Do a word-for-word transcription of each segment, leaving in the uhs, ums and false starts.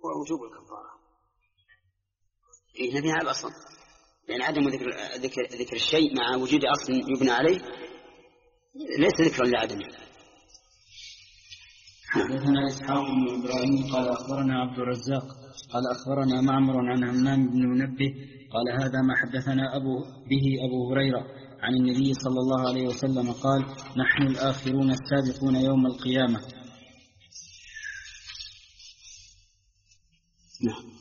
هو وجوب الكفارة. إيه نبي على الأصل، لأن عدم ذكر, ذكر, ذكر الشيء مع وجود أصل يبنى عليه ليس ذكرا لعدمه. حدثنا إسحاق بن إبراهيم قال أخبرنا عبد الرزاق قال أخبرنا معمر عن همام بن منبه قال هذا ما حدثنا أبو به أبو هريرة عن النبي صلى الله عليه وسلم قال نحن الآخرون السابقون يوم القيامة. نعم.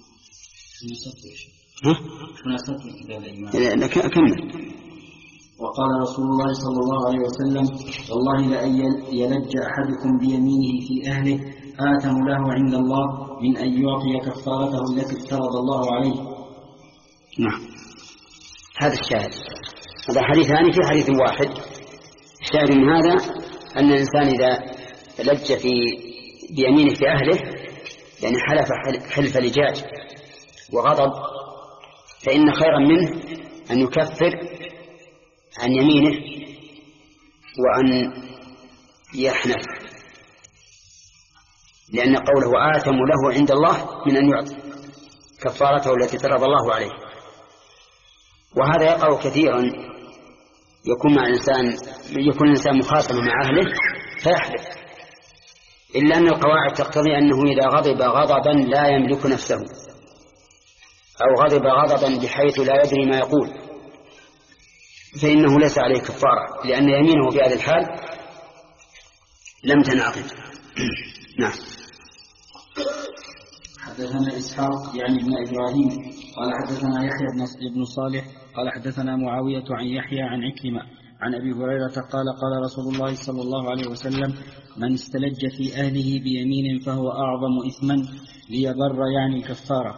ها؟ كمل. وقال رسول الله صلى الله عليه وسلم والله لأن يلج أحدكم بيمينه في أهله آتم له عند الله من أن يعطي كفارته التي افترض الله عليه. نعم. هذا الشاهد. هذا حديثان في حديث واحد. الشاهد من هذا أن الإنسان إذا لج في بيمينه في أهله يعني حلف حلف لجاج وغضب فإن خيرا منه أن يكفر عن يمينه وأن يحنث، لأن قوله آتم له عند الله من أن يعطي كفارته التي فرض الله عليه. وهذا يقع كثيرا، يكون مع الإنسان يكون الإنسان مخاصما مع أهله فيحلف، إلا أن القواعد تقتضي أنه إذا غضب غضبا لا يملك نفسه أو غضب غضبا بحيث لا يدري ما يقول فإنه ليس عليه كفارة، لأن يمينه في هذا الحال لم تنعقد. نعم. حدثنا إسحاق يعني ابن إبراهيم قال حدثنا يحيى بن صالح قال حدثنا معاوية عن يحيى عن عكرمة عن أبي هريرة قال قال رسول الله صلى الله عليه وسلم من استلج في أهله بيمين فهو أعظم إثما ليبر يعني الكفارة.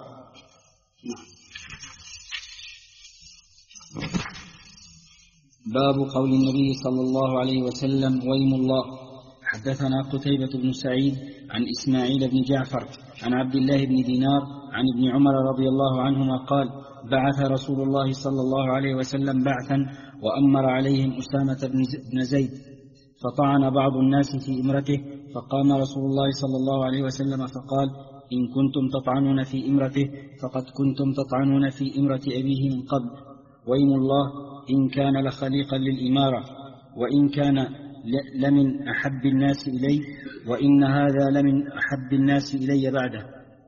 باب قول النبي صلى الله عليه وسلم ويم الله. حدثنا قتيبة بن سعيد عن إسماعيل بن جعفر عن عبد الله بن دينار عن ابن عمر رضي الله عنهما قال بعث رسول الله صلى الله عليه وسلم بعثا وأمر عليهم أسامة بن زيد فطعن بعض الناس في إمرته فقام رسول الله صلى الله عليه وسلم فقال إن كنتم تطعنون في إمرته فقد كنتم تطعنون في إمرة أبيه من قبل، ويم الله إن كان لخليقا للإمارة وإن كان لمن أحب الناس إلي وإن هذا لمن أحب الناس إلي بعده.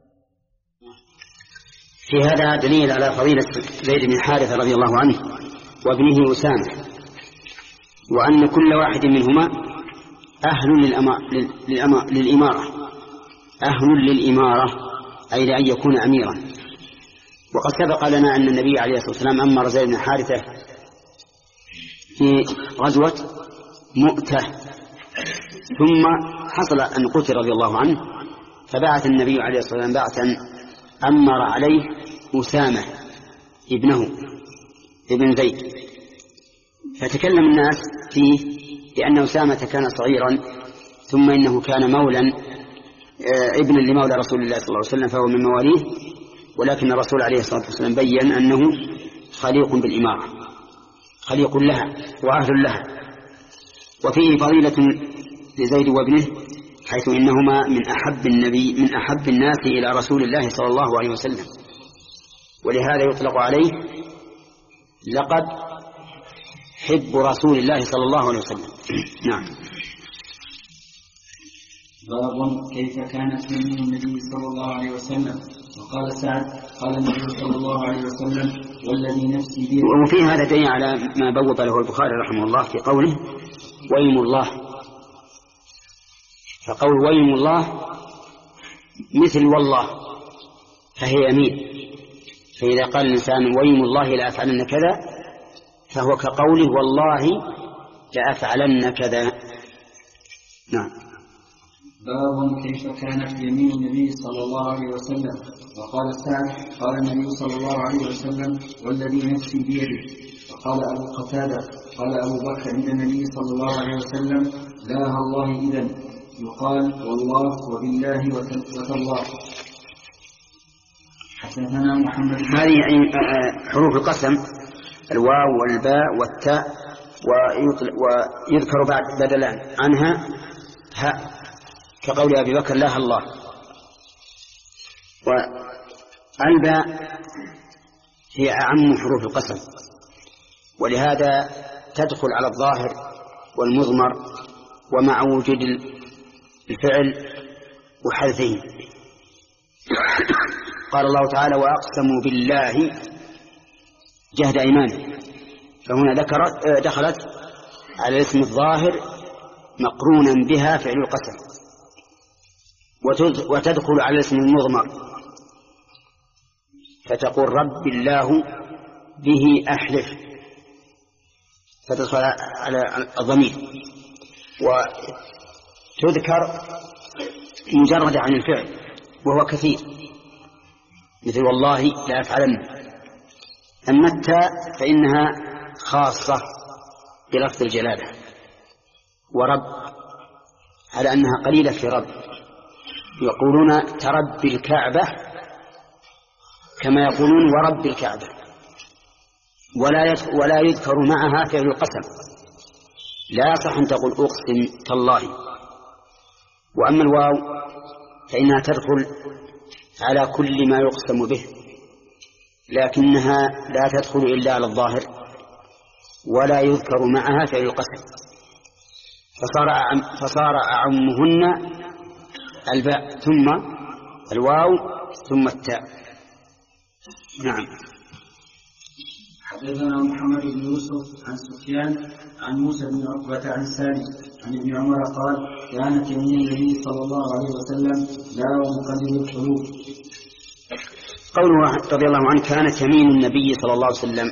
في هذا دليل على فضيلة زيد بن حارثة رضي الله عنه وابنه أسامة، وأن كل واحد منهما أهل للإمارة أهل للإمارة أي لأن يكون أميرا. وقد سبق لنا أن النبي عليه الصلاة والسلام أمر زيد بن حارثة في غزوة مؤتة، ثم حصل أن قتل رضي الله عنه فبعث النبي عليه الصلاة والسلام بعثا أمر عليه أسامة ابنه ابن زيد، فتكلم الناس فيه لأن أسامة كان صغيرا ثم إنه كان مولا ابن لمولى رسول الله صلى الله عليه وسلم فهو من مواليه، ولكن الرسول عليه الصلاة والسلام بيّن أنه خليق بالإمارة خليق لها وأهل لها. وفيه فضيلة لزيد وابنه حيث إنهما من أحب النبي من أحب الناس إلى رسول الله صلى الله عليه وسلم، ولهذا يطلق عليه لقد حب رسول الله صلى الله عليه وسلم. نعم. باب كيف كانت يمين النبي صلى الله عليه وسلم. وقال سعد قال النبي صلى الله عليه وسلم والذي نفسي بيده. وفي هذا دليل على ما بوب له البخاري رحمه الله في قوله ويم الله، فقول ويم الله مثل والله فهي يمين، فإذا قال الإنسان ويم الله لأفعلن كذا فهو كقوله والله لأفعلن كذا. نعم. باب كيف كانت يمين النبي صلى الله عليه وسلم. وقال سعد قال النبي صلى الله عليه وسلم والذي نفسي بيده. وقال أبو قتادة قال أبو بكر عند النبي صلى الله عليه وسلم لا الله إذن يقال والله وبالله وتالله. حدثنا محمد. هذه حروف القسم الواو والباء والتاء ويذكر بعد بدلا عنها هاء كقول أبي بكر لا الله. والباء هي أعم حروف القسم، ولهذا تدخل على الظاهر والمضمر ومع وجود الفعل وحذفه. قال الله تعالى: وأقسموا بالله جهد أيمانهم، فهنا ذكرت دخلت على الاسم الظاهر مقرونا بها فعل القسم، وتدخل على الاسم المضمر فتقول رب الله به أحلف، فتدخل على الضمير، وتذكر مجرد عن الفعل وهو كثير، مثل والله لا أفعلن. أما التاء فإنها خاصة بلفظ الجلالة، ورب على أنها قليلة في رب، يقولون ترب الكعبة كما يقولون ورب الكعبة، ولا ولا يذكر معها فعل القسم، لا يصح أن تقول أقسم تالله. وأما الواو فإنها تدخل على كل ما يقسم به، لكنها لا تدخل إلا على الظاهر ولا يذكر معها فعل القسم، فصار أعم فصار أعمهن الباء ثم الواو ثم التاء. نعم. حدثنا محمد بن يوسف عن سفيان عن موسى بن عقبة عن سالم عن ابن عمر قال: كانت يمين النبي صلى الله عليه وسلم لا ومقلب القلوب. قوله رضي الله عنه كانت يمين النبي صلى الله عليه وسلم،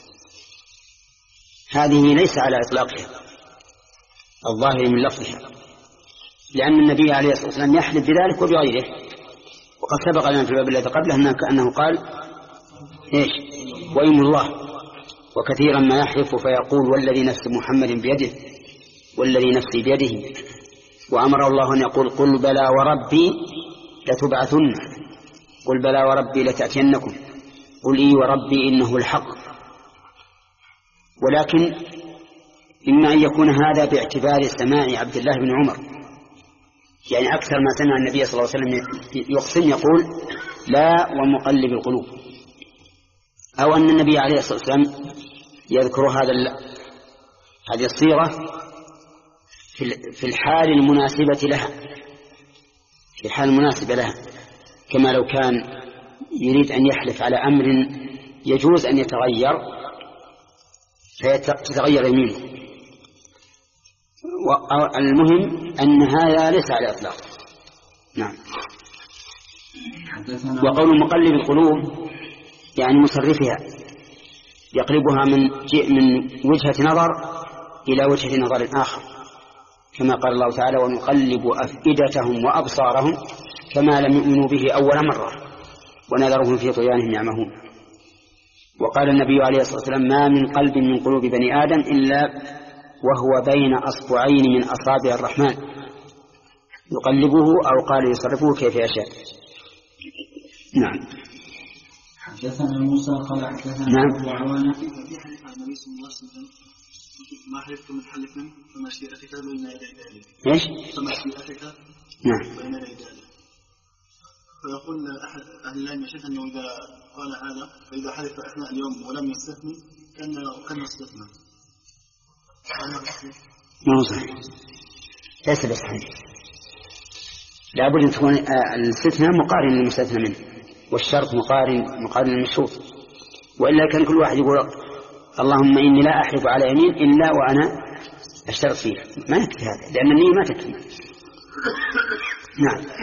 هذه ليس على إطلاقها الظاهر من لفظها، لأن النبي عليه الصلاة والسلام يحلف بذلك وبغيره، وقد سبق لنا في الباب الذي قبله أنه قال إيش؟ وإيم الله، وكثيرا ما يحلف فيقول والذي نفس محمد بيده والذي نفسي بيده، وأمر الله أن يقول قل بلى وربي لتبعثن، قل بلى وربي لتأتينكم، قل إي وربي إنه الحق. ولكن إما أن يكون هذا باعتبار سماع عبد الله بن عمر، يعني أكثر ما سمع النبي صلى الله عليه وسلم يقسم يقول لا ومقلب القلوب، أو أن النبي عليه الصلاة والسلام يذكر هذا هذه الصيغة في الحال المناسبة لها، في الحال المناسبة لها، كما لو كان يريد أن يحلف على أمر يجوز أن يتغير فيتغير يمينه. المهم أن هذا ليس على إطلاق. نعم. وقول مقلب القلوب يعني مصرفها، يقلبها من من وجهة نظر إلى وجهة نظر آخر، كما قال الله تعالى ونقلب أفئدتهم وأبصارهم كما لم يؤمنوا به أول مرة ونذرهم في طغيانهم يعمهون. وقال النبي عليه الصلاة والسلام ما من قلب من قلوب بني آدم إلا وهو بين أصبعين من أصابع الرحمن يقلبه أو قال يصرفه كيف يشاء. نعم. حدثنا موسى قال حدثنا نعم. وعوانة في حديث عن النبي صلى الله عليه وسلم ما حلفتم من حلف فمشيئتك بين يدي ذلك. ايش؟ فمشيئتك نعم. بين يدي ذلك. فيقول أحد أهل العلم شيخ أنه إذا قال هذا فإذا حلف أثناء اليوم ولم يستثني كان كان استثنى. ما هو صحيح، ليس بصحيح، لابد أن تكون الاستثناء مقارن للمستثنى منه، والشرط مقارن مقارن للمشروط، وإلا كان كل واحد يقول اللهم إني لا أحلف على يمين إلا وأنا أشترط فيه، ما يكفي هذا لأن النية ما تكفي. نعم.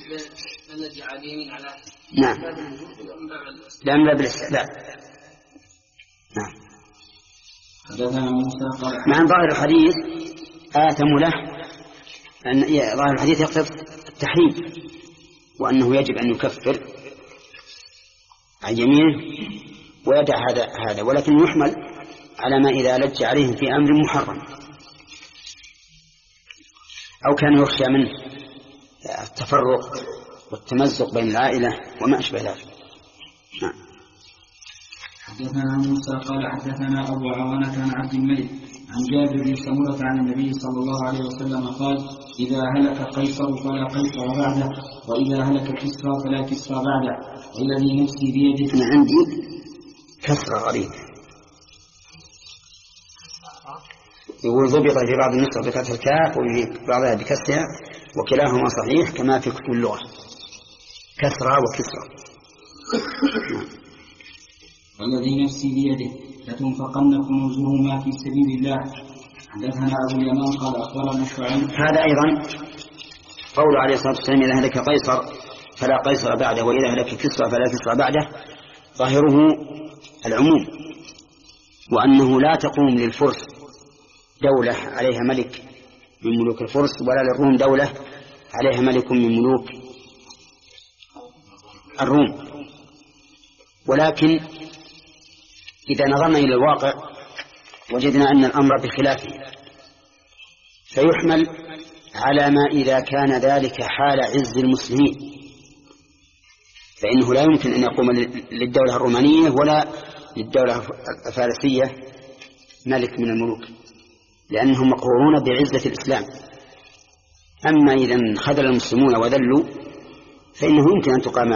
نعم. لا من باب الاستحلال. نعم. مع ظاهر الحديث آثم له، أن ظاهر الحديث يقتضي التحريم وأنه يجب أن يكفر عن يمينه ويدع هذا هذا ولكن يحمل على ما إذا لج عليهم في أمر محرم أو كان يخشى منه التفرق والتمزق بين العائلة وما أشبه ذلك. نعم. حدثنا موسى قال حدثنا أبو عوانة عن عبد الملك عن جابر بن سمرة عن النبي صلى الله عليه وسلم قال إذا هلك قيصر فلا قيصر بعده وإذا هلك كسرى فلا كسرى بعده والذي نفسي بيده. أنا عندي كسرى غريب يقول ضبط في بعض النسخ بفتح الكاف وفي بعضها بكسرها وكلاهما صحيح كما في كتب اللغة كسرى وكسرى. والذي نفسي بيده لتنفقن كنوزهما في سبيل الله. حدثنا أبو اليمان قال أخبرنا شعيب. هذا أيضا قول عليه الصلاة والسلام إذا هلك قيصر فلا قيصر بعده وإذا هلك كسرى فلا كسرى بعده ظاهره العموم وأنه لا تقوم للفرس دولة عليها ملك من ملوك الفرس ولا للروم دولة عليها ملك من ملوك الروم. ولكن إذا نظرنا إلى الواقع وجدنا أن الأمر بخلافه فيحمل على ما إذا كان ذلك حال عز المسلمين فإنه لا يمكن أن يقوم للدولة الرومانية ولا للدولة الفارسية ملك من الملوك لأنهم مقرورون بعزة الإسلام. أما إذا انخذل المسلمون وذلوا فإنه يمكن أن تقام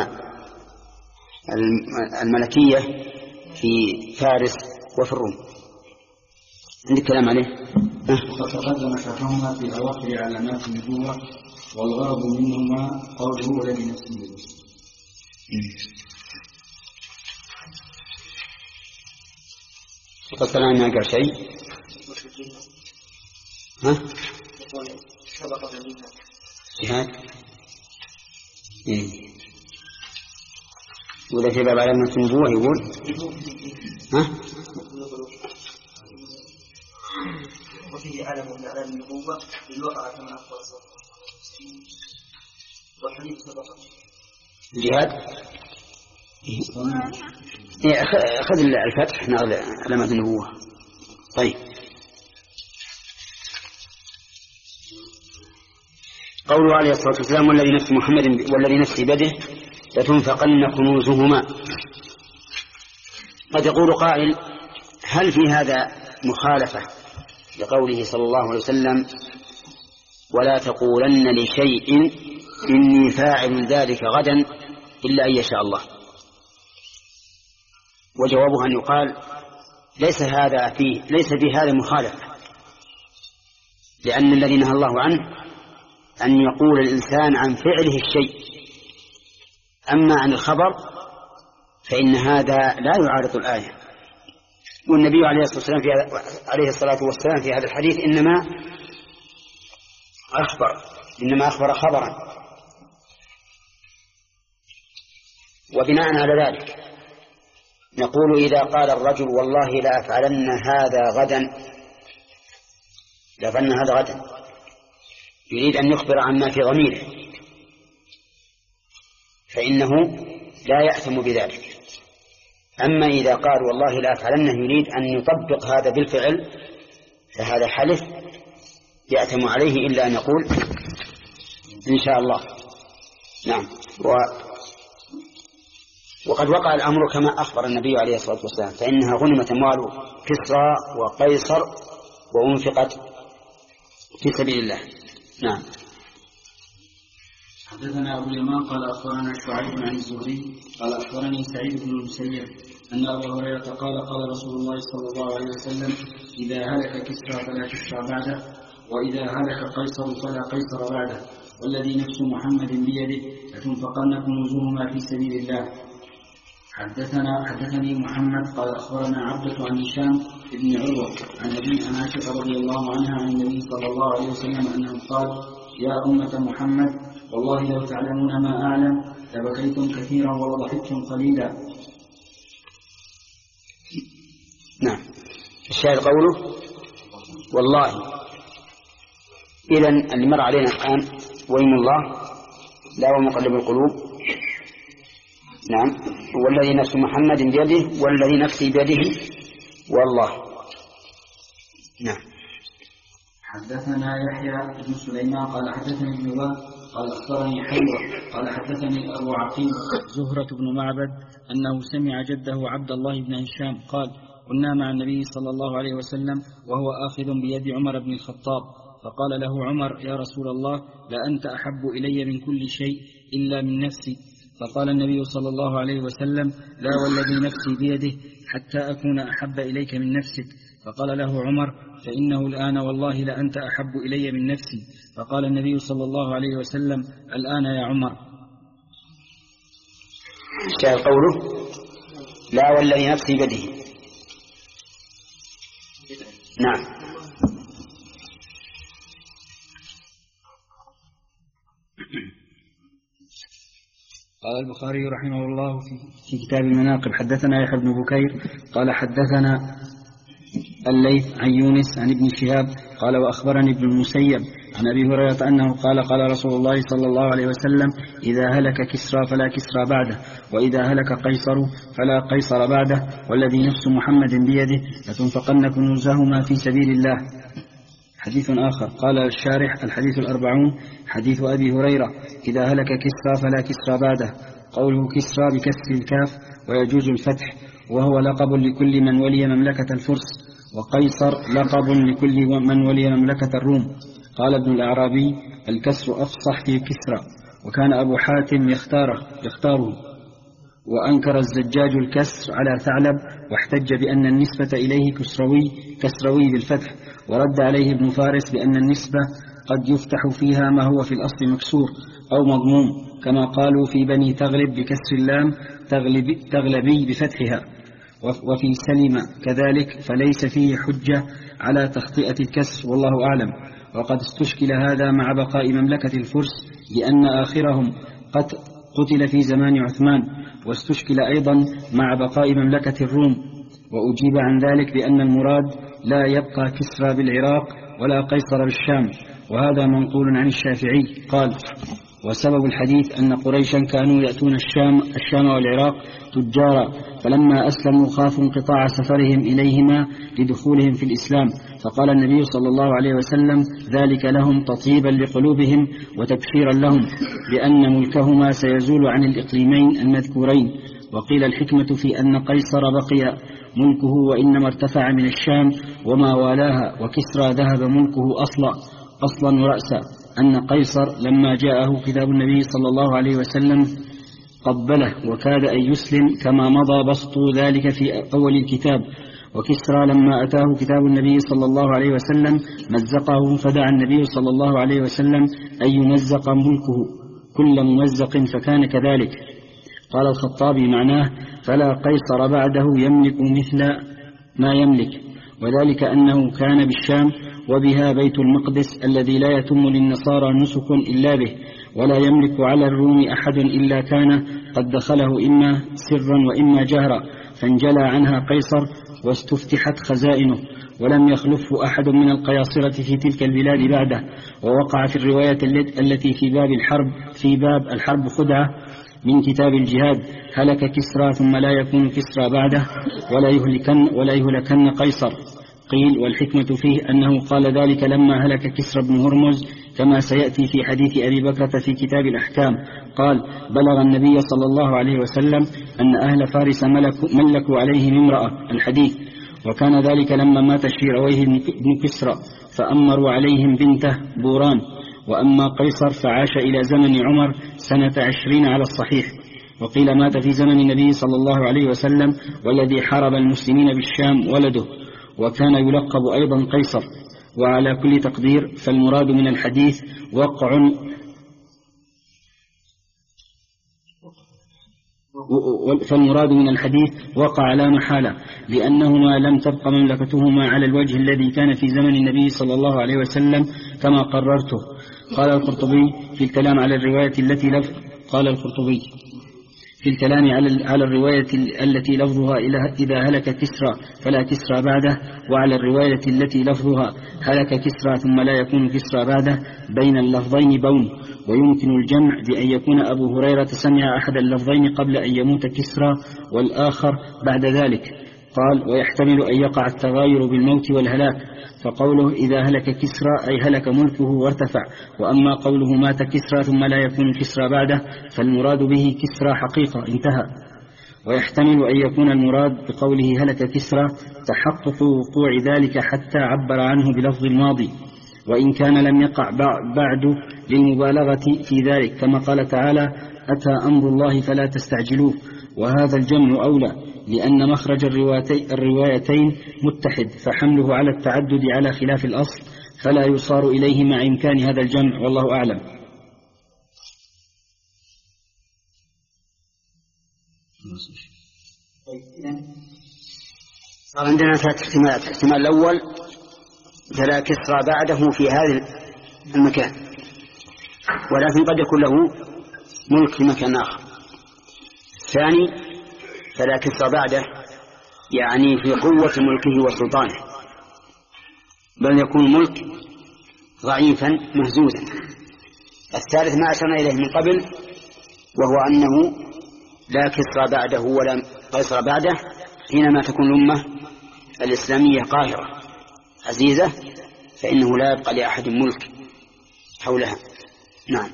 الملكية في فارس وفي الروم. عندك كلام عليه؟ وقد تقدم شرحهما في أواخر علامات النبوة والغرض منهما قوله والذي نفسي بيده. فقط سلام ما قال شيء. ها؟ جهاد؟ إيه. وإذا في باب علامات النبوة يقول ها؟ وفيه علم من أعلام النبوة للوقعة كما أخبر والحديث سبق الجهاد. إيه أخذ الفتح ناخذ علامات النبوة. طيب قوله عليه الصلاة والسلام والذي نفس محمد والذي نفسي بيده لتنفقن كنوزهما. قد يقول قائل هل في هذا مخالفة لقوله صلى الله عليه وسلم ولا تقولن لشيء إني فاعل ذلك غدا إلا أن يشاء الله؟ وجوابه أن يقال ليس هذا فيه ليس في هذا مخالفة لأن الذي نهى الله عنه أن يقول الإنسان عن فعله الشيء. أما عن الخبر فإن هذا لا يعارض الآية. والنبي عليه الصلاة والسلام في عليه الصلاة والسلام في هذا الحديث إنما أخبر إنما أخبر خبرا. وبناء على ذلك نقول إذا قال الرجل والله لا أفعلن هذا غدا لا أفعلن هذا غدا يريد أن يخبر عما في ضميره فإنه لا يأثم بذلك. أما إذا قال والله لا أفعلنه يريد أن يطبق هذا بالفعل فهذا حلف يأثم عليه إلا أن يقول إن شاء الله. نعم. و... وقد وقع الأمر كما أخبر النبي عليه الصلاة والسلام فإنها غنمت أموال كسرى وقيصر وأنفقت في سبيل الله. نعم. حدثنا أبو اليمان قال أخبرنا شعيب عن الزهري قال أخبرني سعيد بن المسيب أن أبا هريرة قال قال رسول الله صلى الله عليه وسلم إذا هلك كسرى فلا كسرى بعده وإذا هلك قيصر فلا قيصر بعده والذي نفس محمد بيده لتنفقن كنوزهما في سبيل الله. حدثنا حدثني محمد قال أخبرنا عبدة عن هشام بن عروة عن أبي عائشة رضي الله عنها عن النبي صلى الله عليه وسلم أنه قال يا أمة محمد والله لو تعلمون ما أعلم لبكيتم كثيرا ولضحكتم قليلا. نعم. الشاهد قوله والله. إذن اللي مر علينا الآن وإن الله لا هو مقلب القلوب. نعم. والذي نفس محمد بيده والذي نفسي بيده والله. نعم. حدثنا يحيى بن سليمان قال حدثني ابن وهب قال أخبرني حيوة قال حدثني أبو عقيل زهرة بن معبد أنه سمع جده عبد الله بن هشام قال كنا مع النبي صلى الله عليه وسلم وهو آخذ بيد عمر بن الخطاب فقال له عمر يا رسول الله لأنت أحب إلي من كل شيء إلا من نفسي. فقال النبي صلى الله عليه وسلم: لا والذي نفسي بيده حتى أكون أحب إليك من نفسك. فقال له عمر: فإنه الآن والله لأنت أحب إلي من نفسي. فقال النبي صلى الله عليه وسلم: الآن يا عمر. شاء قوله: لا والذي نفسي بيده. نعم. قال البخاري رحمه الله في كتاب المناقب: حدثنا يحيى بن بكير قال حدثنا الليث عن يونس عن ابن شهاب قال: وأخبرني ابن المسيب عن أبي هريرة أنه قال: قال رسول الله صلى الله عليه وسلم: إذا هلك كسرى فلا كسرى بعده، وإذا هلك قيصر فلا قيصر بعده، والذي نفس محمد بيده لتنفقن كنوزهما في سبيل الله. حديث آخر. قال الشارح: الحديث الأربعون حديث أبي هريرة: إذا هلك كسرى فلا كسرى بعده. قوله كسرى بكسر الكاف ويجوز الفتح، وهو لقب لكل من ولي مملكة الفرس، وقيصر لقب لكل من ولي مملكة الروم. قال ابن الأعرابي: الكسر أفصح في كسرى، وكان أبو حاتم يختاره, يختاره وأنكر الزجاج الكسر على ثعلب، واحتج بأن النسبة إليه كسروي كسروي بالفتح، ورد عليه ابن فارس بأن النسبة قد يفتح فيها ما هو في الأصل مكسور أو مضموم، كما قالوا في بني تغلب بكسر اللام تغلبي, تغلبي بفتحها، وفي سلم كذلك، فليس فيه حجة على تخطئة الكسر، والله أعلم. وقد استشكل هذا مع بقاء مملكة الفرس لأن آخرهم قد قتل في زمان عثمان، واستشكل أيضا مع بقاء مملكة الروم، وأجيب عن ذلك بأن المراد لا يبقى كسرى بالعراق ولا قيصر بالشام، وهذا منقول عن الشافعي قال: وسبب الحديث أن قريشا كانوا يأتون الشام, الشام والعراق تجارا، فلما أسلموا خافوا انقطاع سفرهم إليهما لدخولهم في الإسلام، فقال النبي صلى الله عليه وسلم: ذلك لهم تطيبا لقلوبهم وتبشيرا لهم بأن ملكهما سيزول عن الإقليمين المذكورين. وقيل الحكمة في أن قيصر بقي ملكه وإنما ارتفع من الشام وما والاها، وكسرى ذهب ملكه أصلا أصلا ورأسا، أن قيصر لما جاءه كتاب النبي صلى الله عليه وسلم قبله وكاد أن يسلم، كما مضى بسط ذلك في أول الكتاب. وكسرى لما أتاه كتاب النبي صلى الله عليه وسلم مزقه، فدعا النبي صلى الله عليه وسلم أن يمزق ملكه كل ممزق، فكان كذلك. قال الخطابي: معناه: فلا قيصر بعده يملك مثل ما يملك، وذلك أنه كان بالشام وبها بيت المقدس الذي لا يتم للنصارى نسك إلا به، ولا يملك على الروم أحد إلا كان قد دخله إما سرا وإما جهرا، فانجلى عنها قيصر واستفتحت خزائنه، ولم يخلفه أحد من القياصرة في تلك البلاد بعده. ووقع في الرواية التي في باب الحرب في باب الحرب خدعة من كتاب الجهاد: هلك كسرى ثم لا يكون كسرى بعده، ولا يهلكن, ولا يهلكن قيصر. قيل: والحكمة فيه أنه قال ذلك لما هلك كسرى بن هرمز، كما سيأتي في حديث أبي بكرة في كتاب الأحكام. قال: بلغ النبي صلى الله عليه وسلم أن أهل فارس ملكوا عليهم امرأة. الحديث. وكان ذلك لما مات شيرويه بن كسرى، فأمروا عليهم بنته بوران. وأما قيصر فعاش إلى زمن عمر سنة عشرين على الصحيح. وقيل مات في زمن النبي صلى الله عليه وسلم، والذي حارب المسلمين بالشام ولده، وكان يلقب أيضا قيصر. وعلى كل تقدير فالمراد من الحديث وقع فالمراد من الحديث وقع لا محالة، لأنهما لم تبق مملكتهما على الوجه الذي كان في زمن النبي صلى الله عليه وسلم كما قررته. قال القرطبي في الكلام على الرواية التي لف قال القرطبي في الكلام على على الرواية التي لفظها إذا هلك كسرى فلا كسرى بعده، وعلى الرواية التي لفظها هلك كسرى ثم لا يكون كسرى بعده، بين اللفظين بون، ويمكن الجمع بأن يكون أبو هريرة سمع أحد اللفظين قبل أن يموت كسرى والآخر بعد ذلك. قال: ويحتمل أن يقع التغاير بالموت والهلاك، فقوله إذا هلك كسرى أي هلك ملكه وارتفع، وأما قوله مات كسرى ثم لا يكون كسرى بعده فالمراد به كسرى حقيقة انتهى. ويحتمل أن يكون المراد بقوله هلك كسرى تحقق وقوع ذلك حتى عبر عنه بلفظ الماضي، وإن كان لم يقع بعد للمبالغة في ذلك، كما قال تعالى: أتى أمر الله فلا تستعجلوه. وهذا الجمع أولى، لأن مخرج الروايتين متحد، فحمله على التعدد على خلاف الأصل فلا يصار إليه مع إمكان هذا الجمع، والله أعلم. صار عندنا ثلاث احتمالات. الاحتمال الأول: فلا كسرى بعده في هذا المكان، ولكن قد يكون له ملك في مكان آخر. الثاني: فلا كسرى بعده يعني في قوة ملكه وسلطانه، بل يكون ملك ضعيفا مهزوزا. الثالث ما أشرنا إليه من قبل، وهو أنه لا كسرى بعده ولا قيصر بعده حينما تكون الأمة الإسلامية قاهرة عزيزة، فإنه لا يبقى لأحد ملك حولها. نعم.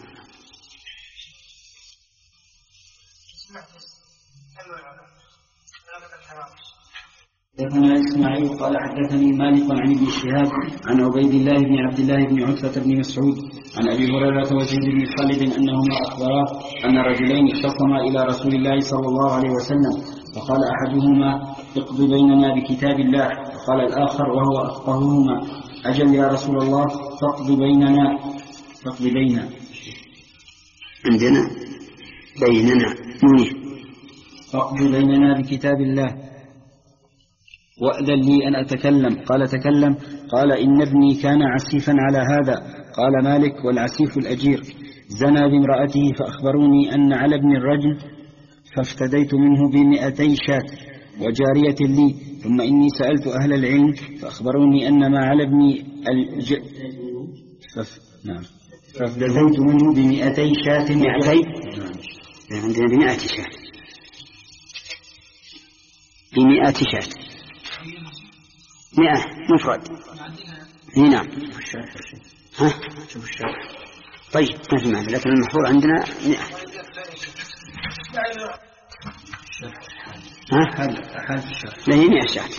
حدثنا إسماعيل قال حدثني مالك عن ابن شهاب عن عبيد الله بن عبد الله بن عتبة بن مسعود عن أبي هريرة وزيد بن خالد أنهما أخبراه أن رجلين اختصما إلى رسول الله صلى الله عليه وسلم، فقال أحدهما: اقض بيننا بكتاب الله، وقال الآخر وهو أفقههما: أجل يا رسول الله، فاقض بيننا فاقض بيننا. عندنا بيننا نوني فاقض بيننا بكتاب الله وأذن لي أن أتكلم. قال: تكلم. قال: إن ابني كان عسيفا على هذا. قال مالك: والعسيف الأجير زنى بامرأته، فأخبروني أن على ابن الرجل، فافتديت منه بمئتي شاة وجارية لي، ثم إني سألت أهل العلم فأخبروني أن ما على ابني الج... فف... نعم فافتديت منه بمئتي شاة. مئتي؟ عندنا بمئة شاة، بمئة شاة، مئة مفرد. نعم. ها؟ طيب ما في معنى، لكن المحفوظ عندنا مئة. ها؟ لا، هي مئة شاة.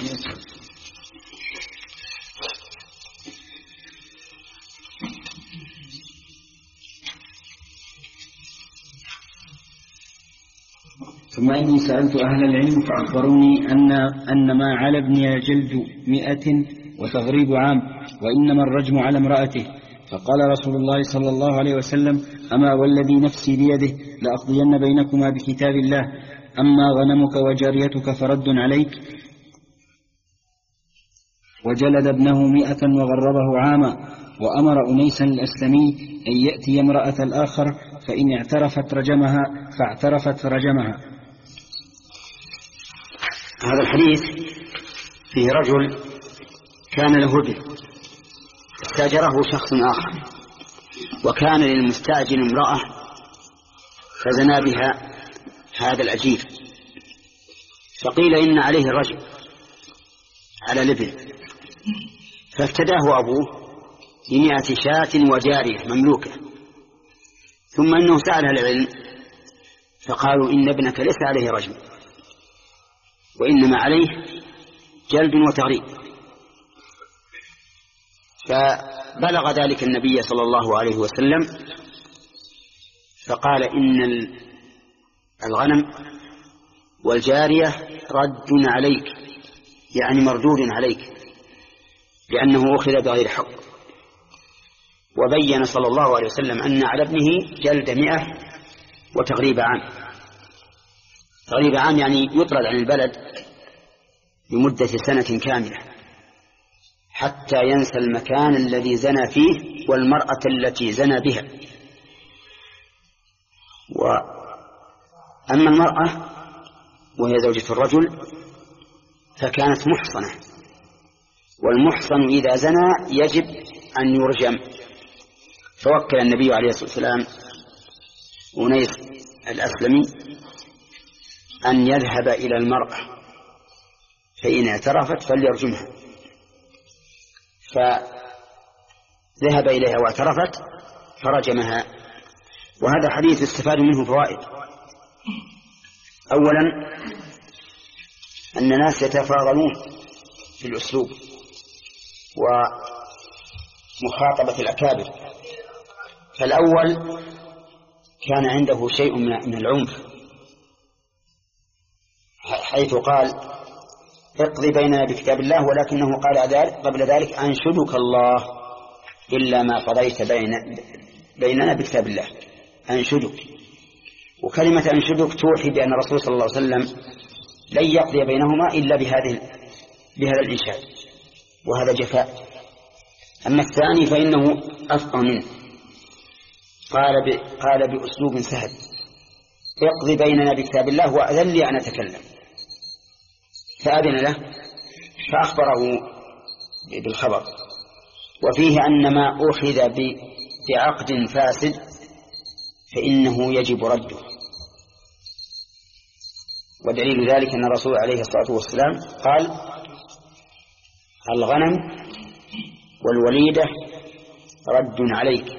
ثم إني سألت أهل العلم فأخبروني أن أن ما على ابني جلد مئة وتغريب عام، وإنما الرجم على امرأته. فقال رسول الله صلى الله عليه وسلم: أما والذي نفسي بيده لأقضين بينكما بكتاب الله، أما غنمك وجاريتك فرد عليك. وجلد ابنه مئة وغربه عاما، وأمر أنيسا الأسلمي أن يأتي امرأة الآخر، فإن اعترفت رجمها، فاعترفت فرجمها. هذا الحديث فيه رجل كان له ابن، استأجره شخص آخر، وكان للمستأجر امرأة فزنا بها هذا الأجير، فقيل إن عليه الرجم على الابن، فافتداه أبوه بمئة شاة وجارية مملوكة. ثم إنه سأل العلم فقالوا: إن ابنك ليس عليه رجم، وإنما عليه جلد وتغريب. فبلغ ذلك النبي صلى الله عليه وسلم، فقال: إن الغنم والجارية رد عليك، يعني مردود عليك، لأنه أخذ بغير حق. وبين صلى الله عليه وسلم أن على ابنه جلد مئة وتغريب عام. تغريب عام يعني يطرد عن البلد لمدة سنة كاملة حتى ينسى المكان الذي زنى فيه والمرأة التي زنى بها. وأما المرأة وهي زوجة الرجل فكانت محصنة، والمحصن إذا زنى يجب أن يرجم. فوكل النبي عليه الصلاة والسلام أنيس الأسلمي أن يذهب إلى المرأة، فإن اعترفت فليرجمها. فذهب إليها واعترفت فرجمها. وهذا حديث استفاد منه فوائد. أولا أن الناس يتفاضلون في الأسلوب مخاطبة الأكابر. فالأول كان عنده شيء من العنف، حيث قال اقضي بيننا بكتاب الله، ولكنه قال قبل ذلك أنشدك الله إلا ما قضيت بين بيننا بكتاب الله، أنشدك. وكلمة أنشدك توحي بأن الرسول صلى الله عليه وسلم لن يقضي بينهما إلا بهذه بهذا الإنشاد، وهذا جفاء. أما الثاني فإنه أفقه منه، قال ب... قال بأسلوب سهل اقضي بيننا بكتاب الله وأذن لي أن أتكلم، فأذن له فأخبره بالخبر. وفيه أن ما أخذ ب... بعقد فاسد فإنه يجب رده. ودليل ذلك أن الرسول عليه الصلاة والسلام قال الغنم والوليدة رد عليك.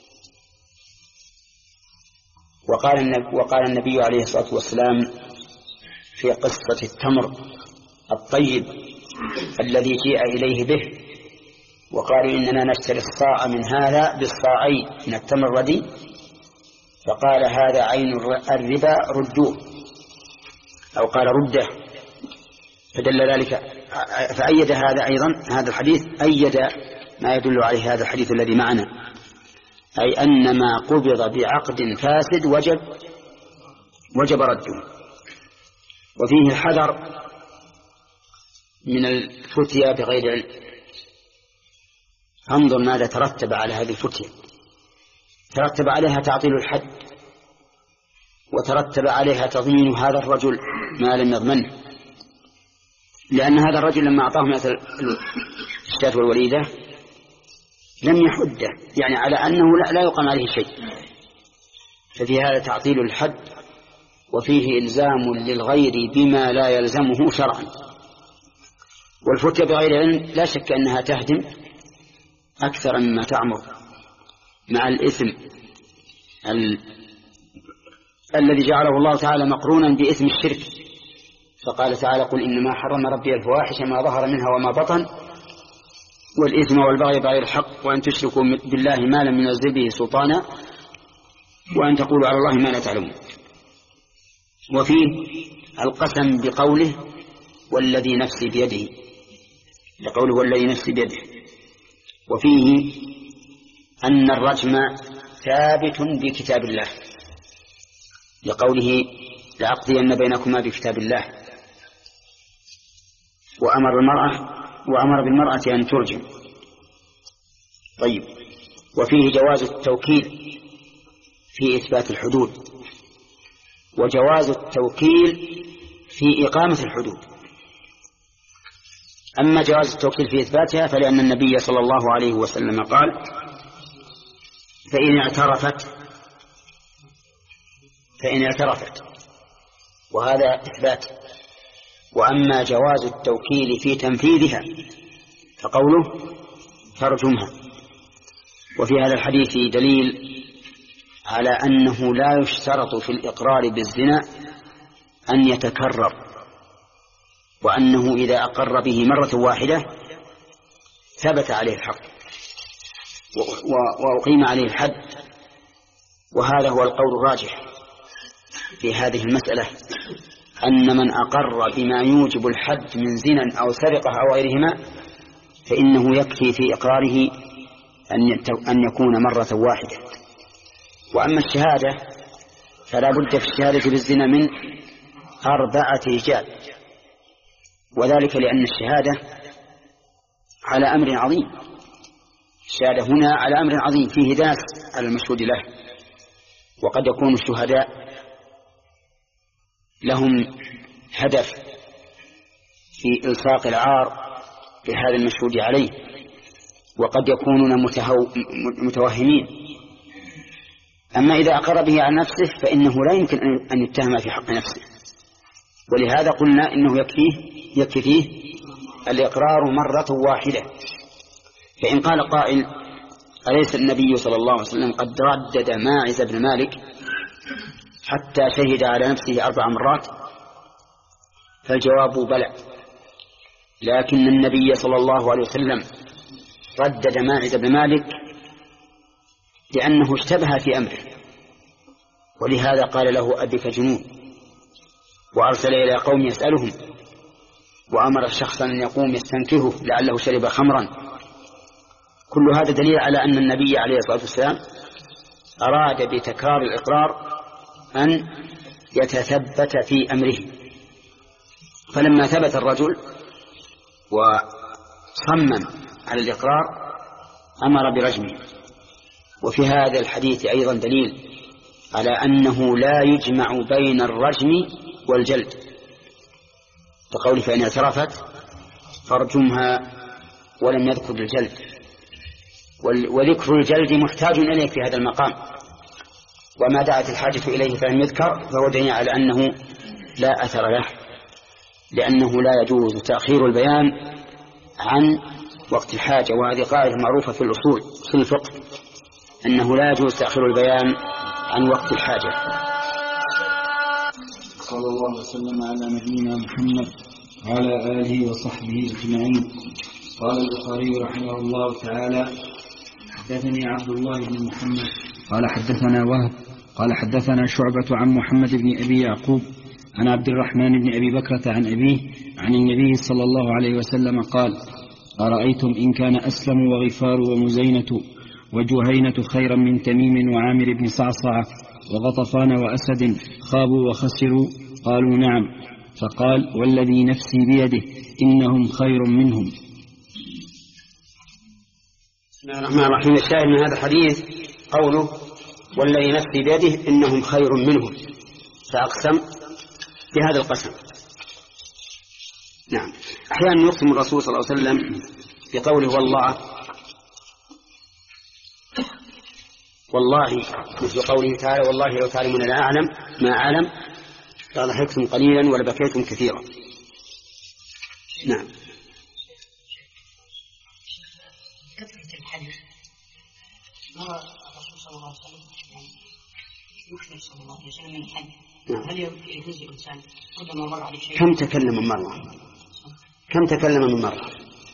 وقال النبي, وقال النبي عليه الصلاة والسلام في قصة التمر الطيب الذي جيء إليه به وقالوا إننا نشتري الصاع من هذا بالصاعين من التمر الردي، فقال هذا عين الربا ردوه، أو قال رده. فدل ذلك فأيد هذا أيضا، هذا الحديث أيد ما يدل عليه هذا الحديث الذي معنا، أي أن ما قبض بعقد فاسد وجب وجب رده. وفيه الحذر من الفتيا بغير علم. انظر ماذا ترتب على هذه الفتيا، ترتب عليها تعطيل الحد، وترتب عليها تضمين هذا الرجل ما لم يضمنه، لأن هذا الرجل لما أعطاه مثل الشاة والوليدة لم يحده، يعني على أنه لا, لا يقام عليه شيء. ففي هذا تعطيل الحد، وفيه إلزام للغير بما لا يلزمه شرعا. والفتيا بغير علم لا شك أنها تهدم أكثر مما تعمر، مع الإثم ال... الذي جعله الله تعالى مقرونا بإثم الشرك. فقال تعالى قل إنما حرم ربي الفواحش ما ظهر منها وما بطن والإثم والبغي بغير الحق وأن تشركوا بالله ما لم ينزل به سلطانا وأن تقولوا على الله ما لا تعلمون. وفيه القسم بقوله والذي نفسي بيده، لقوله والذي نفسي بيده. وفيه أن الرجم ثابت بكتاب الله، لقوله لأقضين بينكما بكتاب الله. وأمر المرأة وأمر بالمرأة أن ترجم. طيب. وفيه جواز التوكيل في إثبات الحدود، وجواز التوكيل في إقامة الحدود. أما جواز التوكيل في إثباتها فلأن النبي صلى الله عليه وسلم قال فإن اعترفت فإن اعترفت وهذا إثبات. وأما جواز التوكيل في تنفيذها فقوله ترجمها. وفي هذا الحديث دليل على أنه لا يشترط في الإقرار بالزنا أن يتكرر، وأنه إذا أقر به مرة واحدة ثبت عليه الحق وأقيم عليه الحد. وهذا هو القول الراجح في هذه المسألة، أن من أقر بما يوجب الحد من زنا أو سرقة أو غيرهما فإنه يكفي في إقراره أن يكون مرة واحدة. وأما الشهادة فلا بد في الشهادة بالزنا من أربعة رجال، وذلك لأن الشهادة على أمر عظيم. الشهادة هنا على أمر عظيم فيه داس على المشهود له، وقد يكون الشهداء لهم هدف في إلصاق العار بهذا المشهود عليه، وقد يكونون متوهمين. أما إذا أقر به عن نفسه فإنه لا يمكن أن يتهم في حق نفسه، ولهذا قلنا إنه يكفيه يكفي فيه الإقرار مرة واحدة. فإن قال قائل أليس النبي صلى الله عليه وسلم قد ردد ماعز بن مالك حتى شهد على نفسه أربع مرات؟ فالجواب بلى، لكن النبي صلى الله عليه وسلم ردد ماعز بن مالك لأنه اشتبه في أمره، ولهذا قال له أبك جنون، وأرسل إلى قوم يسألهم، وأمر الشخص أن يقوم يستنكهه لعله شرب خمرا. كل هذا دليل على أن النبي عليه الصلاة والسلام أراد بتكرار الإقرار أن يتثبت في أمره. فلما ثبت الرجل وصمم على الإقرار أمر برجمه. وفي هذا الحديث أيضا دليل على أنه لا يجمع بين الرجم والجلد، فقوله فإن اعترفت فارجمها ولم يذكر الجلد، وذكر الجلد محتاج إليه في هذا المقام، وما دعت الحاجة إليه فلم يذكر فهو دليل على أنه لا أثر له، لأنه لا يجوز تأخير البيان عن وقت الحاجة. وهذه قاعدة معروفة في الأصول في الفقه، أنه لا يجوز تأخير البيان عن وقت الحاجة. صلى الله وسلم على نبينا محمد وعلى آله وصحبه أجمعين. قال البخاري رحمه الله تعالى: حدثني عبد الله بن محمد قال حدثنا وهب قال حدثنا شعبة عن محمد بن أبي يعقوب عن عبد الرحمن بن أبي بكرة عن أبيه عن النبي صلى الله عليه وسلم قال: أرأيتم إن كان أسلم وغفار ومزينة وجهينة خيرا من تميم وعامر بن صعصعة وغطفان وأسد خابوا وخسروا؟ قالوا: نعم. فقال: والذي نفسي بيده إنهم خير منهم. بسم الله الرحمن الرحيم. الشاهد من هذا الحديث قوله: والذي نفسي بيده إنهم خير منهم، فأقسم بهذا القسم. نعم، أحيانا يقسم الرسول صلى الله عليه وسلم بقوله والله والله، مثل قوله تعالى: والله لو تعلمون لا أعلم ما أعلم لضحكتم قليلا ولبكيتم كثيرا. نعم. كثرة الحديث نرى الرسول صلى الله عليه وسلم يخبر صلى الله عليه وسلم من الحديث. هل يجوز الإنسان كلما مر عليه شيء؟ كم تكلم من مرة؟ كم تكلم من مرة؟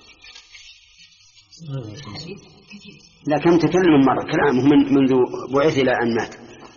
لا، كم تكلم من مرة؟ كلامه من منذ بعث إلى أن مات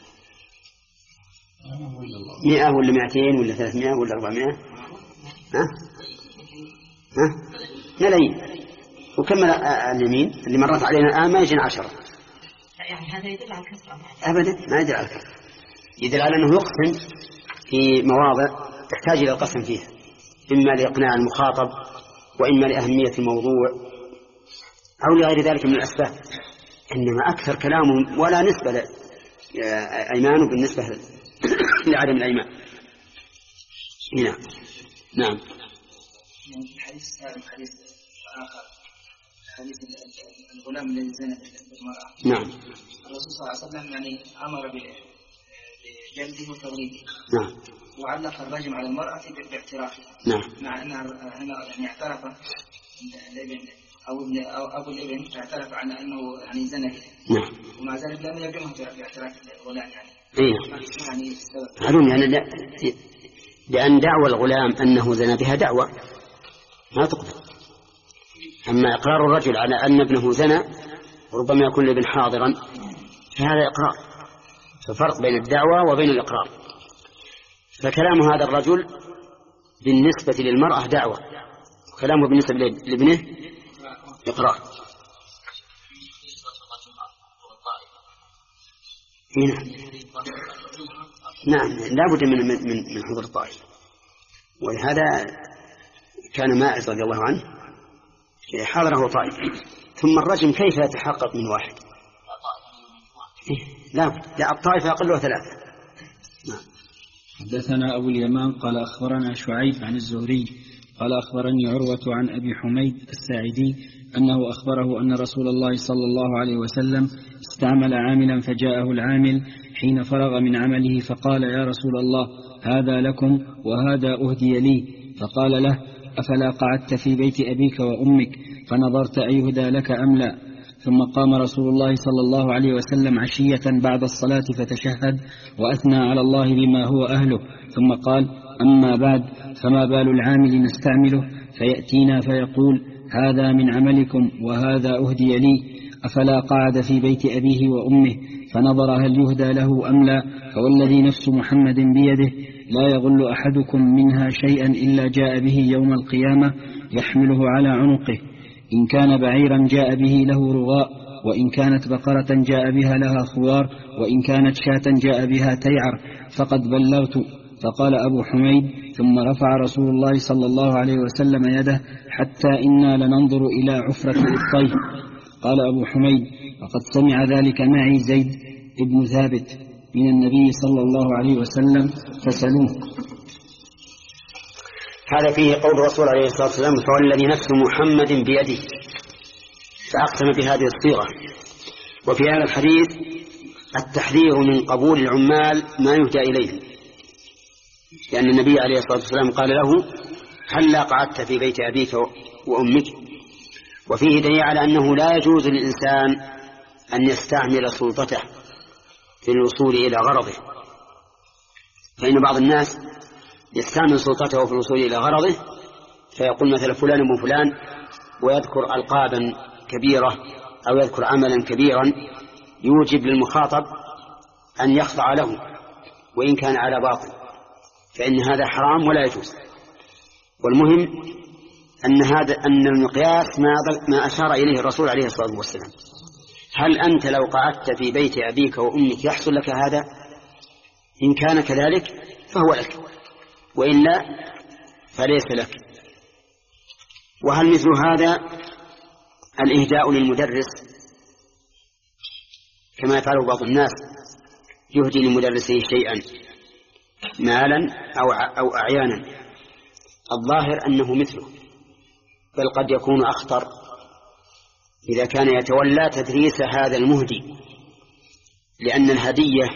مئة ولا مئتين ولا ثلاثمائة ولا أربعمائة؟ ها؟ ها؟ ملايين. وكمل اليمين اللي مرت علينا الآن ما يجين عشرة. يعني هذا يدل على الكثرة؟ أبدا ما يدل على الكثرة، يدل على أنه يقسم في مواضع تحتاج إلى القسم فيها، إما لإقناع المخاطب وإما لأهمية الموضوع أو لغير ذلك من الأسباب. إنما أكثر كلامه ولا نسبة أيمانه بالنسبة لعدم الأيمان. هنا نعم. الحديث الثالث حديث آخر، حديث الغلام الذي زنى بالمرأة. نعم. الرسول صلى الله عليه وسلم يعني أمر بجلده وتغريده. نعم. وعلق الرجم على المرأة باعترافها. نعم. مع أنها يعني اعترف الابن أو ابن أو أبو الابن اعترف عن أنه يعني زنى به. نعم. ومع ذلك لم يرجمه باعتراف الغلام يعني. إيه. يعني السبب. معلوم يعني لأن دعوى الغلام أنه زنى بها دعوة ما تقبل. أما إقرار الرجل على أن ابنه زنى وربما يكون الابن حاضرا فهذا إقرار، ففرق بين الدعوة وبين الإقرار. فكلام هذا الرجل بالنسبة للمرأة دعوة، وكلامه بالنسبة لابنه إقرار. نعم. نعم لا بد من من من حضور الطائف، ولهذا كان ماعز رضي الله عنه حاضره طائف. ثم الرجم كيف يتحقق من واحد؟ لا بد، لا الطائف أقله ثلاثة. نعم. حدثنا أبو اليمان قال أخبرنا شعيب عن الزهري قال أخبرني عروة عن أبي حميد الساعدي أنه أخبره أن رسول الله صلى الله عليه وسلم استعمل عاملا فجاءه العامل حين فرغ من عمله فقال: يا رسول الله، هذا لكم وهذا أهدي لي. فقال له: أفلا قعدت في بيت أبيك وأمك فنظرت أيهدى لك أم لا؟ ثم قام رسول الله صلى الله عليه وسلم عشية بعد الصلاة فتشهد وأثنى على الله بما هو أهله، ثم قال: أما بعد، فما بال العامل نستعمله فيأتينا فيقول: هذا من عملكم وهذا أهدي لي، أفلا قعد في بيت أبيه وأمه فنظر هل يهدى له أم لا؟ فوالذي نفس محمد بيده لا يغل أحدكم منها شيئا إلا جاء به يوم القيامة يحمله على عنقه، إن كان بعيرا جاء به له رغاء، وإن كانت بقرة جاء بها لها خوار، وإن كانت شاة جاء بها تيعر، فقد بلغت. فقال أبو حميد: ثم رفع رسول الله صلى الله عليه وسلم يده حتى إنا لننظر إلى عفرة الطير. قال أبو حميد: وقد سمع ذلك معي زيد بن ثابت من النبي صلى الله عليه وسلم فسلوه. هذا فيه قول الرسول عليه الصلاة والسلام: فوالذي نفس محمد بيده، فأقسم بهذه الصيغة. وفي هذا الحديث التحذير من قبول العمال ما يهدى إليهم، لأن النبي عليه الصلاة والسلام قال له: هل قعدت في بيت أبيك وأمك؟ وفيه دليل على أنه لا يجوز للإنسان أن يستعمل سلطته في الوصول إلى غرضه، فإن بعض الناس يستعمل سلطته في الوصول إلى غرضه، فيقول مثلا فلان ابن فلان، ويذكر ألقابا كبيرة أو يذكر عملا كبيرا يوجب للمخاطب أن يخضع له وإن كان على باطل، فإن هذا حرام ولا يجوز. والمهم أن هذا أن المقياس ما أشار إليه الرسول عليه الصلاة والسلام. هل أنت لو قعدت في بيت أبيك وأمك يحصل لك هذا؟ إن كان كذلك فهو لك، وإلا فليس لك. وهل مثل هذا الإهداء للمدرس كما يفعله بعض الناس، يهدي لمدرسه شيئا مالا أو أو أعيانا؟ الظاهر أنه مثله، بل قد يكون أخطر إذا كان يتولى تدريس هذا المهدي، لأن الهدية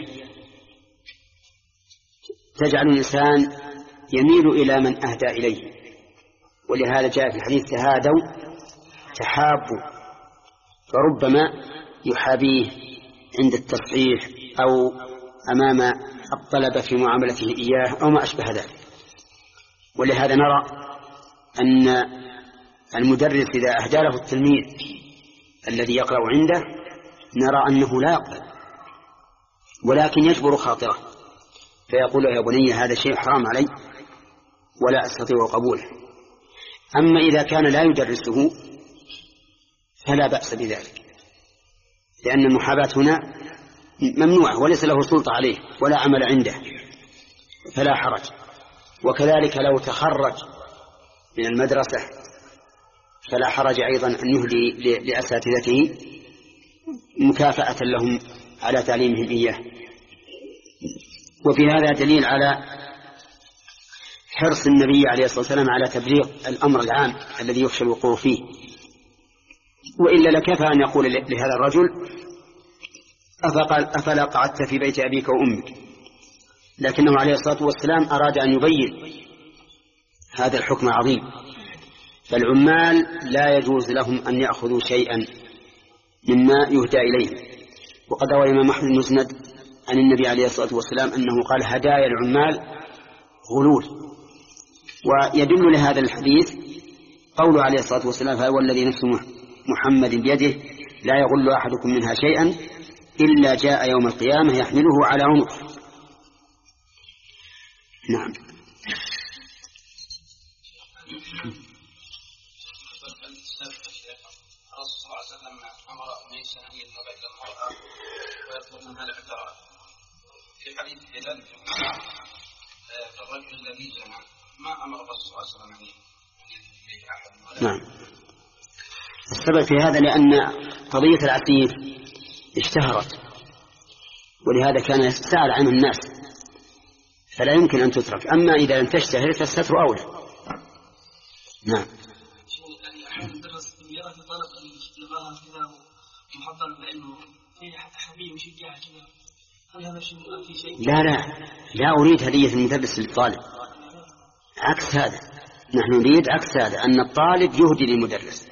تجعل الإنسان يميل إلى من أهدى إليه، ولهذا جاء في الحديث: تهادوا تحابوا، فربما يحابيه عند التصحيح أو أمام الطلبة في معاملته إياه أو ما أشبه ذلك. ولهذا نرى أن المدرس إذا أهدى له التلميذ الذي يقرأ عنده نرى أنه لا يقبل، ولكن يجبر خاطره فيقول: يا بني هذا شيء حرام علي ولا أستطيع قبوله. أما إذا كان لا يدرسه فلا بأس بذلك، لأن المحاباة هنا ممنوعة وليس له سلطة عليه ولا عمل عنده، فلا حرج. وكذلك لو تخرج من المدرسة فلا حرج أيضا أن يهدي لأساتذته مكافأة لهم على تعليمهم إياه. وفي هذا دليل على حرص النبي عليه الصلاة والسلام على تبليغ الأمر العام الذي يخشى الوقوع فيه، وإلا لكفى أن يقول لهذا الرجل: أفلا قعدت في بيت أبيك وأمك. لكنه عليه الصلاة والسلام أراد أن يبين هذا الحكم العظيم، فالعمال لا يجوز لهم أن يأخذوا شيئا مما يهدى إليهم. وقد روى الإمام أحمد المسند عن النبي عليه الصلاة والسلام أنه قال: هدايا العمال غلول. ويدل لهذا الحديث قوله عليه الصلاة والسلام: فهو الذي نفس محمد بيده لا يغل أحدكم منها شيئا إلا جاء يوم القيامة يحمله على عنقه. نعم. في حديث هلال الرجل الذي زنى ما أمر الرسول صلى الله عليه وسلم أحد. نعم. السبب في هذا لأن قضية العفيف اشتهرت، ولهذا كان يسأل عنه الناس، فلا يمكن أن تترك. أما إذا لم تشتهر فالستر أولى. نعم. لا لا لا أريد هدية المدرس للطالب، عكس هذا. نحن نريد عكس هذا، أن الطالب يهدي للمدرس.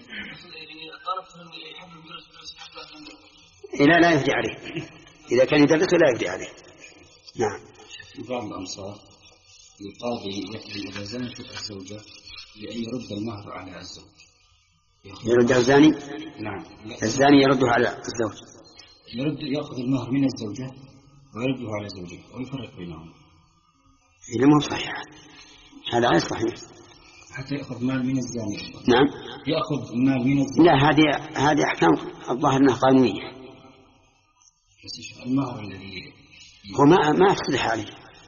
لا لا يهدي عليه، إذا كان يدرس لا يهدي عليه. نعم. في بعض الأمصار القاضي يقضي إذا زنت الزوجة بأن يرد المهر على الزوج، يردها الزاني؟ نعم. الزاني يردها على الزوج. يرد يأخذ المهر من الزوجة ويرده على زوجه ويفرق بينهم. إذا ما هو صحيح، هذا غير صحيح. حتى يأخذ مال من الزاني. نعم. يأخذ مال من الزاني. لا، هذه هذه أحكام الظاهر أنها قانونية. بس المهر الذي هو ما ما يفسدح عليه.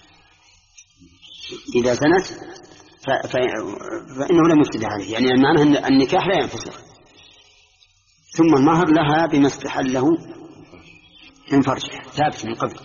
إذا زنت ف... ف... فإنه لم يفسدح عليه، يعني معناه أن النكاح لا ينفسخ. ثم المهر لها بما استحل له من فرجها ثابت من قبل.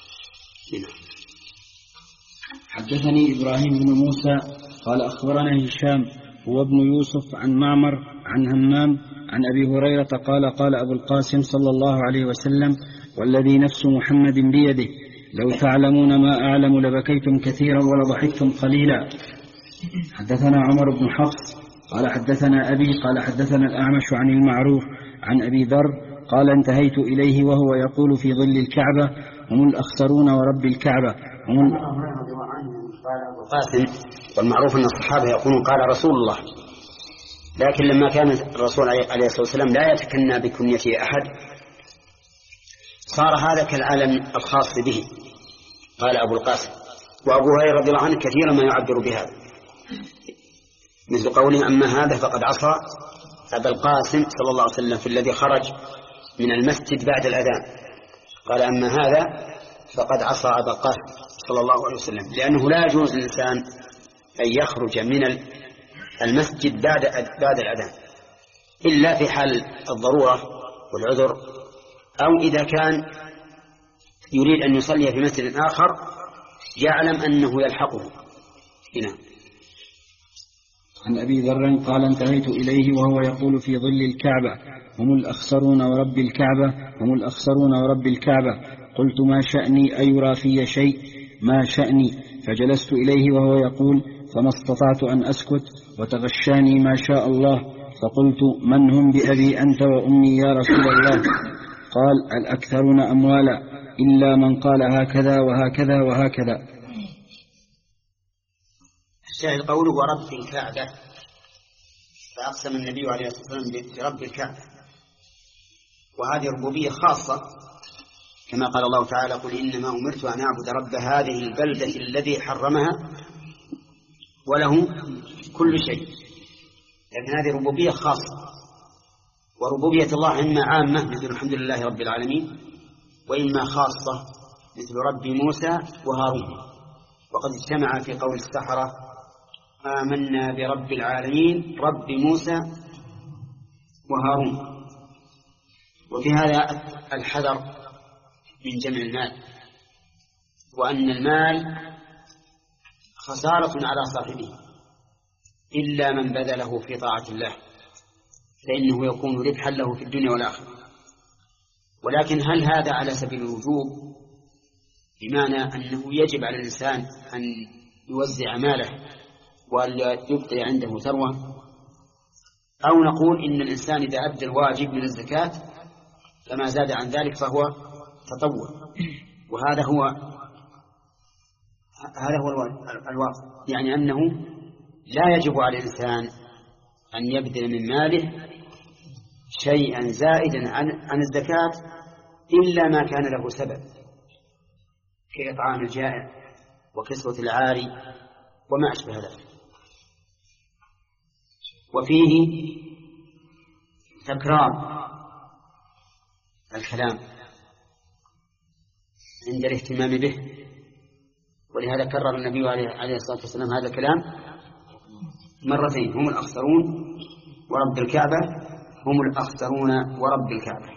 حدثني إبراهيم بن موسى قال أخبرنا هشام هو ابن يوسف عن معمر عن همام عن أبي هريرة قال قال أبو القاسم صلى الله عليه وسلم والذي نفس محمد بيده لو تعلمون ما أعلم لبكيتم كثيرا ولضحكتم قليلا. حدثنا عمر بن حفص قال حدثنا أبي قال حدثنا الأعمش عن المعروف عن أبي ذر قال انتهيت إليه وهو يقول في ظل الكعبة هم الأخسرون ورب الكعبة هم القاسم. والمعروف أن الصحابة يقولون قال رسول الله، لكن لما كان الرسول عليه الصلاة والسلام لا يتكنى بكنيته أحد صار هذا كالعالم الخاص به، قال أبو القاسم. وأبو هريرة رضي الله عنه كثيرا ما يعبر بهذا، مثل قوله أما هذا فقد عصى أبا القاسم صلى الله عليه وسلم في الذي خرج من المسجد بعد الأذان، قال أما هذا فقد عصى أبا القاسم صلى الله عليه وسلم، لأنه لا يجوز للإنسان أن يخرج من المسجد بعد بعد الأذان إلا في حال الضرورة والعذر، أو إذا كان يريد أن يصلي في مسجد آخر يعلم أنه يلحقه هنا. عن أبي ذر قال انتهيت إليه وهو يقول في ظل الكعبة هم الأخسرون ورب الكعبة هم الأخسرون ورب الكعبة. قلت ما شأني أيرى في شيء ما شأني، فجلست إليه وهو يقول فما استطعت أن أسكت وتغشاني ما شاء الله، فقلت من هم بأبي أنت وأمي يا رسول الله؟ قال الأكثرون أموالا إلا من قال هكذا وهكذا وهكذا. الشاهد قوله ورب الكعبة، فأقسم النبي عليه الصلاة والسلام برب الكعبة، وهذه ربوبية خاصة كما قال الله تعالى قل إنما أمرت أن أعبد رب هذه البلدة الذي حرمها وله كل شيء، لكن هذه ربوبية خاصة. وربوبية الله إما عامة مثل الحمد لله رب العالمين، وإما خاصة مثل رب موسى وهارون. وقد اجتمع في قول السحرة آمنا برب العالمين رب موسى وهارون. وفي هذا الحذر من جمع المال، وأن المال خسارة على صاحبه إلا من بذله في طاعة الله، فإنه يكون ربحا له في الدنيا والآخرة. ولكن هل هذا على سبيل الوجوب، بمعنى أنه يجب على الإنسان أن يوزع ماله ولا يبقي عنده ثروة، أو نقول إن الإنسان إذا أدى الواجب من الزكاة فما زاد عن ذلك فهو تطوع؟ وهذا هو هذا هو الواقع، يعني أنه لا يجب على الإنسان أن يبذل من ماله شيئا زائدا عن عن الزكاة إلا ما كان له سبب، كإطعام الجائع وكسوة العاري وما أشبه ذلك. وفيه تكرار الكلام عند الاهتمام به، ولهذا كرر النبي عليه الصلاة والسلام هذا الكلام مرتين: هم الأخسرون ورب الكعبة، هم الأخسرون ورب الكعبة.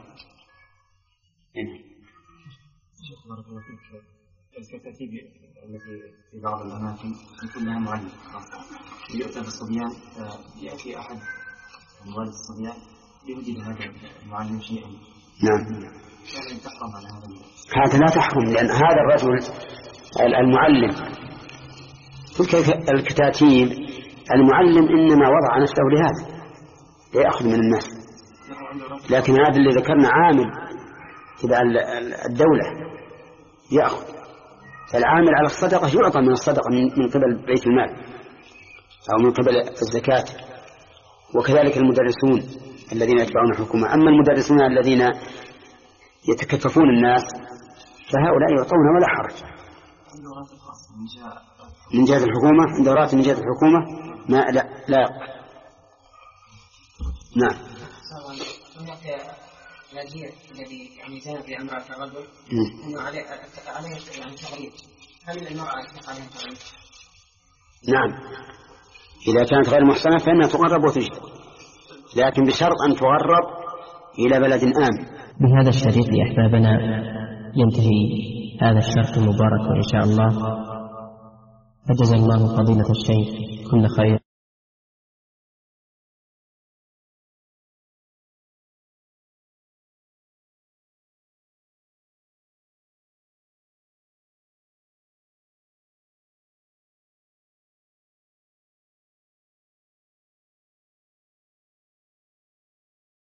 الكتاتيب التي في بعض الأماكن يكون لها معلم يؤتى بالصبيان، يأتي أحد أموال الصبيان يوجد هذا المعلم شيئا. نعم. يعني تحرم على هذا. هذا لا تحرم، لأن هذا الرجل المعلم تلك الكتاتيب المعلم إنما وضع نفسه لهذا ليأخذ من الناس، لكن هذا اللي ذكرنا عامل تبع الدولة يأخذ. فالعامل على الصدقة يعطى من الصدقة من قبل بيت المال أو من قبل الزكاة، وكذلك المدرسون الذين يتبعون حكومة. أما المدرسون الذين يتكففون الناس فهؤلاء يعطون ولا حرج من جهة الحكومة. دورات من جهة الحكومة ما لا لا يقبل. نعم. هناك نذير الذي يعني زاد بأمر الرجل أنه عليه عليه يعني تغريب، هل المرأة يطلق عليها تغريب؟ نعم، إذا كانت غير محصنة فإنها تغرب وتجلد، لكن بشرط أن تغرب إلى بلد آمن. بهذا الشريط يا أحبابنا ينتهي هذا الشرط المبارك وإن شاء الله فجزا الله فضيلة الشيخ كل خير.